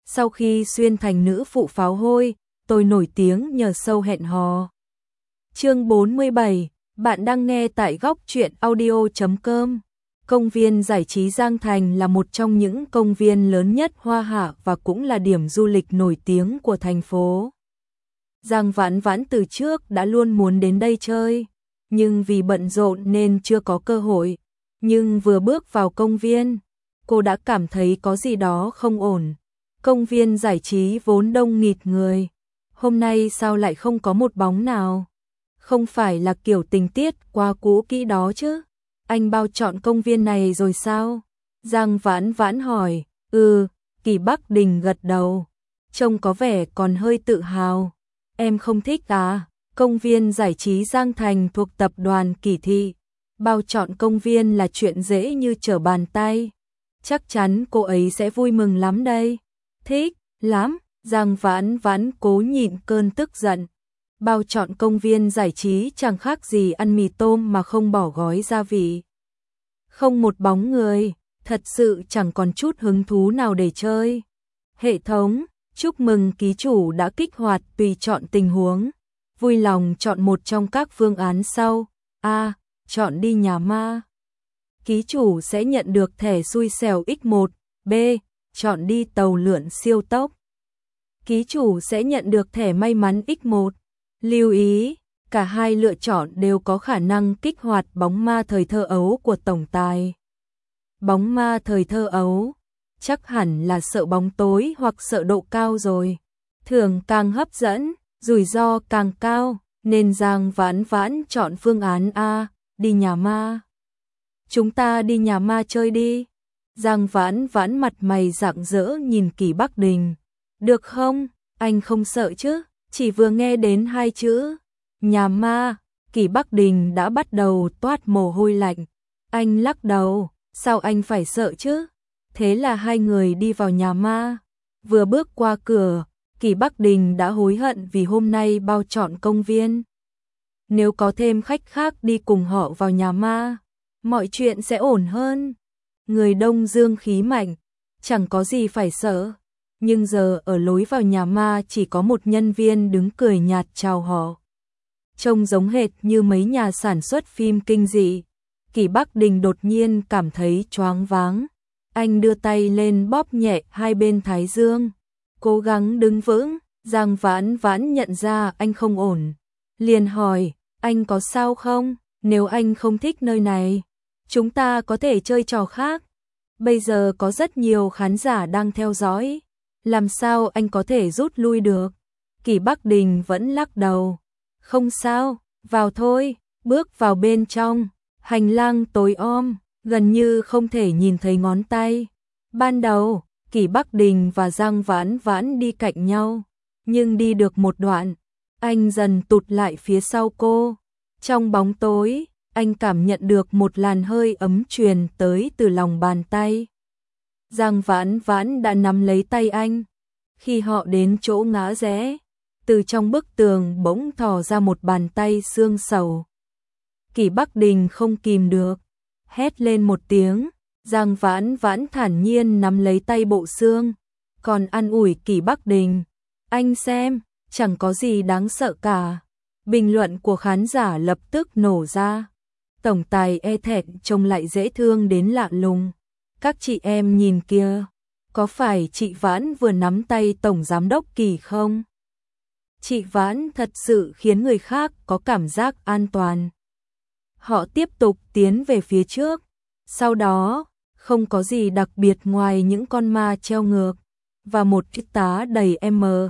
Sau khi xuyên thành nữ phụ pháo hôi, tôi nổi tiếng nhờ show hẹn hò. Chương 47, bạn đang nghe tại góc truyện audio.com. Công viên giải trí Giang Thành là một trong những công viên lớn nhất Hoa Hạ và cũng là điểm du lịch nổi tiếng của thành phố. Giang Vãn Vãn từ trước đã luôn muốn đến đây chơi, nhưng vì bận rộn nên chưa có cơ hội. Nhưng vừa bước vào công viên, cô đã cảm thấy có gì đó không ổn. Công viên giải trí vốn đông nghịt người, hôm nay sao lại không có một bóng nào? Không phải là kiểu tình tiết quá cũ kỹ đó chứ? Anh bao chọn công viên này rồi sao? Giang Vãn Vãn hỏi. Kỳ Bắc Đình gật đầu, trông có vẻ còn hơi tự hào. Em không thích à? Công viên giải trí Giang Thành thuộc tập đoàn Kỳ Thị. Bao chọn công viên là chuyện dễ như trở bàn tay. Chắc chắn cô ấy sẽ vui mừng lắm đây. Thích lắm, Giang Vãn Vãn cố nhịn cơn tức giận. Bao chọn công viên giải trí chẳng khác gì ăn mì tôm mà không bỏ gói gia vị. Không một bóng người, thật sự chẳng còn chút hứng thú nào để chơi. Hệ thống, chúc mừng ký chủ đã kích hoạt tùy chọn tình huống. Vui lòng chọn một trong các phương án sau. A. Chọn đi nhà ma. Ký chủ sẽ nhận được thẻ xui xẻo X1. B. Chọn đi tàu lượn siêu tốc. Ký chủ sẽ nhận được thẻ may mắn X1. Lưu ý, cả hai lựa chọn đều có khả năng kích hoạt bóng ma thời thơ ấu của tổng tài. Bóng ma thời thơ ấu, chắc hẳn là sợ bóng tối hoặc sợ độ cao rồi. Thưởng càng hấp dẫn, rủi ro càng cao, nên Giang Vãn Vãn chọn phương án A, đi nhà ma. Chúng ta đi nhà ma chơi đi. Giang Vãn Vãn mặt mày rạng rỡ nhìn Kỳ Bắc Đình. Được không? Anh không sợ chứ? Chỉ vừa nghe đến hai chữ nhà ma, Kỳ Bắc Đình đã bắt đầu toát mồ hôi lạnh. Anh lắc đầu, sao anh phải sợ chứ? Thế là hai người đi vào nhà ma. Vừa bước qua cửa, Kỳ Bắc Đình đã hối hận vì hôm nay bao chọn công viên. Nếu có thêm khách khác đi cùng họ vào nhà ma, mọi chuyện sẽ ổn hơn. Người đông dương khí mạnh, chẳng có gì phải sợ. Nhưng giờ ở lối vào nhà ma chỉ có một nhân viên đứng cười nhạt chào họ. Trông giống hệt như mấy nhà sản xuất phim kinh dị. Kỳ Bắc Đình đột nhiên cảm thấy choáng váng. Anh đưa tay lên bóp nhẹ hai bên thái dương, cố gắng đứng vững. Giang Vãn Vãn nhận ra anh không ổn, liền hỏi, anh có sao không? Nếu anh không thích nơi này, chúng ta có thể chơi trò khác. Bây giờ có rất nhiều khán giả đang theo dõi, làm sao anh có thể rút lui được? Kỳ Bắc Đình vẫn lắc đầu. Không sao, vào thôi. Bước vào bên trong, hành lang tối om, gần như không thể nhìn thấy ngón tay. Ban đầu, Kỳ Bắc Đình và Giang Vãn Vãn đi cạnh nhau, nhưng đi được một đoạn, anh dần tụt lại phía sau cô. Trong bóng tối, anh cảm nhận được một làn hơi ấm truyền tới từ lòng bàn tay. Giang Vãn Vãn đã nắm lấy tay anh. Khi họ đến chỗ ngã rẽ, từ trong bức tường bỗng thò ra một bàn tay xương sầu. Kỳ Bắc Đình không kìm được, hét lên một tiếng. Giang Vãn Vãn thản nhiên nắm lấy tay bộ xương, còn an ủi Kỳ Bắc Đình. Anh xem, chẳng có gì đáng sợ cả. Bình luận của khán giả lập tức nổ ra. Tổng tài e thẹn trông lại dễ thương đến lạ lùng. Các chị em nhìn kia, có phải chị Vãn vừa nắm tay Tổng Giám đốc Kỳ không? Chị Vãn thật sự khiến người khác có cảm giác an toàn. Họ tiếp tục tiến về phía trước. Sau đó, không có gì đặc biệt ngoài những con ma treo ngược và một chiếc tá đầy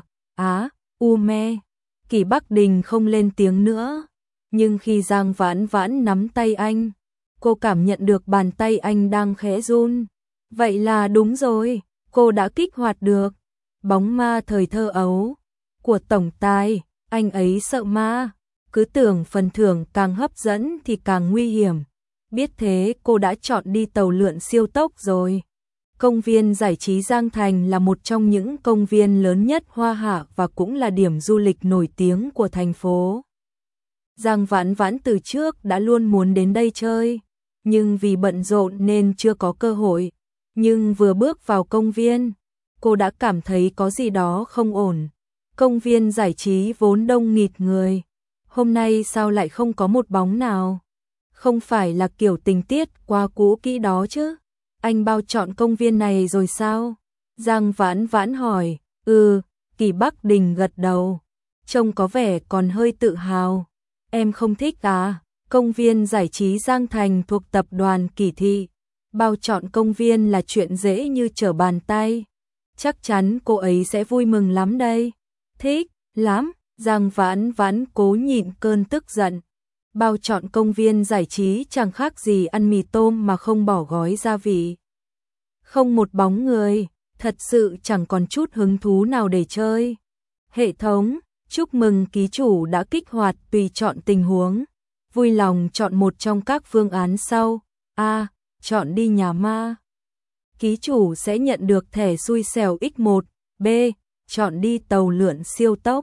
me. Kỳ Bắc Đình không lên tiếng nữa. Nhưng khi Giang Vãn Vãn nắm tay anh, cô cảm nhận được bàn tay anh đang khẽ run. Vậy là đúng rồi, cô đã kích hoạt được bóng ma thời thơ ấu của tổng tài. Anh ấy sợ ma, cứ tưởng phần thưởng càng hấp dẫn thì càng nguy hiểm. Biết thế cô đã chọn đi tàu lượn siêu tốc rồi. Công viên giải trí Giang Thành là một trong những công viên lớn nhất Hoa Hạ và cũng là điểm du lịch nổi tiếng của thành phố. Giang Vãn Vãn từ trước đã luôn muốn đến đây chơi, nhưng vì bận rộn nên chưa có cơ hội. Nhưng vừa bước vào công viên, cô đã cảm thấy có gì đó không ổn. Công viên giải trí vốn đông nghịt người, hôm nay sao lại không có một bóng nào? Không phải là kiểu tình tiết quá cũ kỹ đó chứ? Anh bao chọn công viên này rồi sao? Giang Vãn Vãn hỏi. Kỳ Bắc Đình gật đầu, trông có vẻ còn hơi tự hào. Em không thích à? Công viên giải trí Giang Thành thuộc tập đoàn Kỳ Thị. Bao chọn công viên là chuyện dễ như trở bàn tay. Chắc chắn cô ấy sẽ vui mừng lắm đây. Thích lắm, Giang Vãn Vãn cố nhịn cơn tức giận. Bao chọn công viên giải trí chẳng khác gì ăn mì tôm mà không bỏ gói gia vị. Không một bóng người, thật sự chẳng còn chút hứng thú nào để chơi. Hệ thống, chúc mừng ký chủ đã kích hoạt tùy chọn tình huống. Vui lòng chọn một trong các phương án sau. A. Chọn đi nhà ma. Ký chủ sẽ nhận được thẻ xui xẻo X1. B. Chọn đi tàu lượn siêu tốc.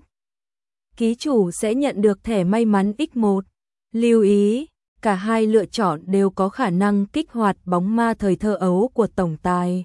Ký chủ sẽ nhận được thẻ may mắn X1. Lưu ý, cả hai lựa chọn đều có khả năng kích hoạt bóng ma thời thơ ấu của tổng tài.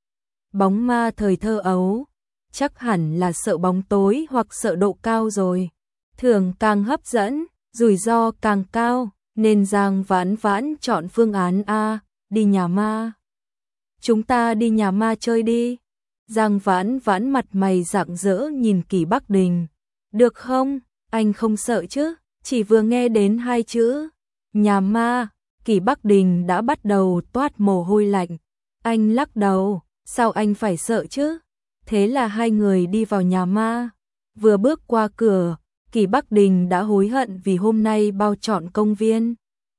Bóng ma thời thơ ấu, chắc hẳn là sợ bóng tối hoặc sợ độ cao rồi. Thưởng càng hấp dẫn, rủi ro càng cao, nên Giang Vãn Vãn chọn phương án A, đi nhà ma. Chúng ta đi nhà ma chơi đi. Giang Vãn Vãn mặt mày rạng rỡ nhìn Kỳ Bắc Đình. Được không? Anh không sợ chứ? Chỉ vừa nghe đến hai chữ nhà ma, Kỳ Bắc Đình đã bắt đầu toát mồ hôi lạnh. Anh lắc đầu, sao anh phải sợ chứ? Thế là hai người đi vào nhà ma. Vừa bước qua cửa, Kỳ Bắc Đình đã hối hận vì hôm nay bao chọn công viên.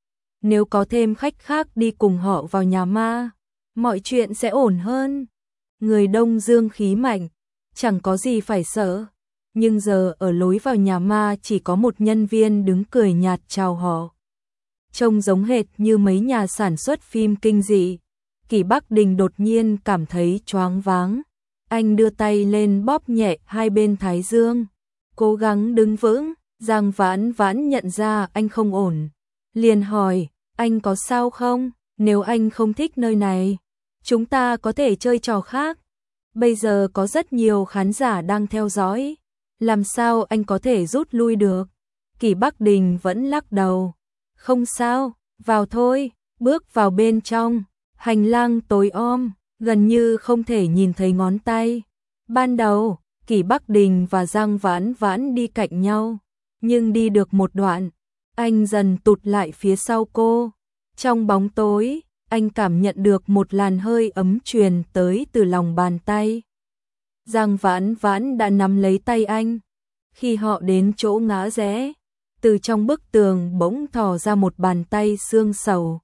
Nếu có thêm khách khác đi cùng họ vào nhà ma, mọi chuyện sẽ ổn hơn. Người đông dương khí mạnh, chẳng có gì phải sợ. Nhưng giờ ở lối vào nhà ma chỉ có một nhân viên đứng cười nhạt chào họ. Trông giống hệt như mấy nhà sản xuất phim kinh dị. Kỳ Bắc Đình đột nhiên cảm thấy choáng váng. Anh đưa tay lên bóp nhẹ hai bên thái dương, cố gắng đứng vững. Giang Vãn Vãn nhận ra anh không ổn, liền hỏi, anh có sao không? Nếu anh không thích nơi này, chúng ta có thể chơi trò khác. Bây giờ có rất nhiều khán giả đang theo dõi, làm sao anh có thể rút lui được? Kỳ Bắc Đình vẫn lắc đầu. Không sao, vào thôi. Bước vào bên trong, hành lang tối om, gần như không thể nhìn thấy ngón tay. Ban đầu, Kỳ Bắc Đình và Giang Vãn Vãn đi cạnh nhau, nhưng đi được một đoạn, anh dần tụt lại phía sau cô. Trong bóng tối, anh cảm nhận được một làn hơi ấm truyền tới từ lòng bàn tay. Giang Vãn Vãn đã nắm lấy tay anh. Khi họ đến chỗ ngã rẽ, từ trong bức tường bỗng thò ra một bàn tay xương sầu.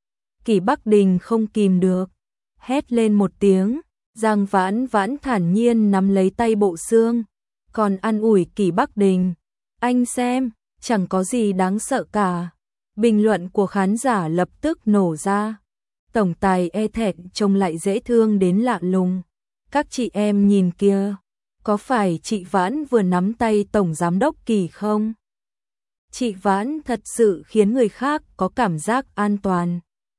Kỳ Bắc Đình không kìm được, hét lên một tiếng. Giang Vãn Vãn thản nhiên nắm lấy tay bộ xương, còn an ủi Kỳ Bắc Đình. Anh xem, chẳng có gì đáng sợ cả. Bình luận của khán giả lập tức nổ ra. Tổng tài e thẹn trông lại dễ thương đến lạ lùng. Các chị em nhìn kia, có phải chị Vãn vừa nắm tay Tổng Giám đốc Kỳ không? Chị Vãn thật sự khiến người khác có cảm giác an toàn.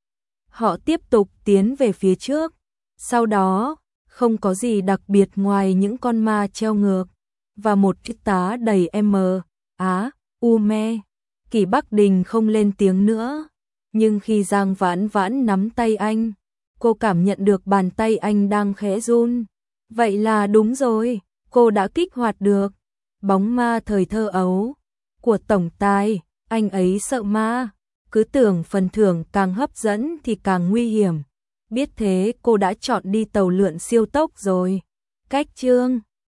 Họ tiếp tục tiến về phía trước. Sau đó, không có gì đặc biệt ngoài những con ma treo ngược và một chiếc tá đầy me. Kỳ Bắc Đình không lên tiếng nữa. Nhưng khi Giang Vãn Vãn nắm tay anh, cô cảm nhận được bàn tay anh đang khẽ run. Vậy là đúng rồi, cô đã kích hoạt được bóng ma thời thơ ấu của tổng tài. Anh ấy sợ ma, cứ tưởng phần thưởng càng hấp dẫn thì càng nguy hiểm. Biết thế cô đã chọn đi tàu lượn siêu tốc rồi. Cách chương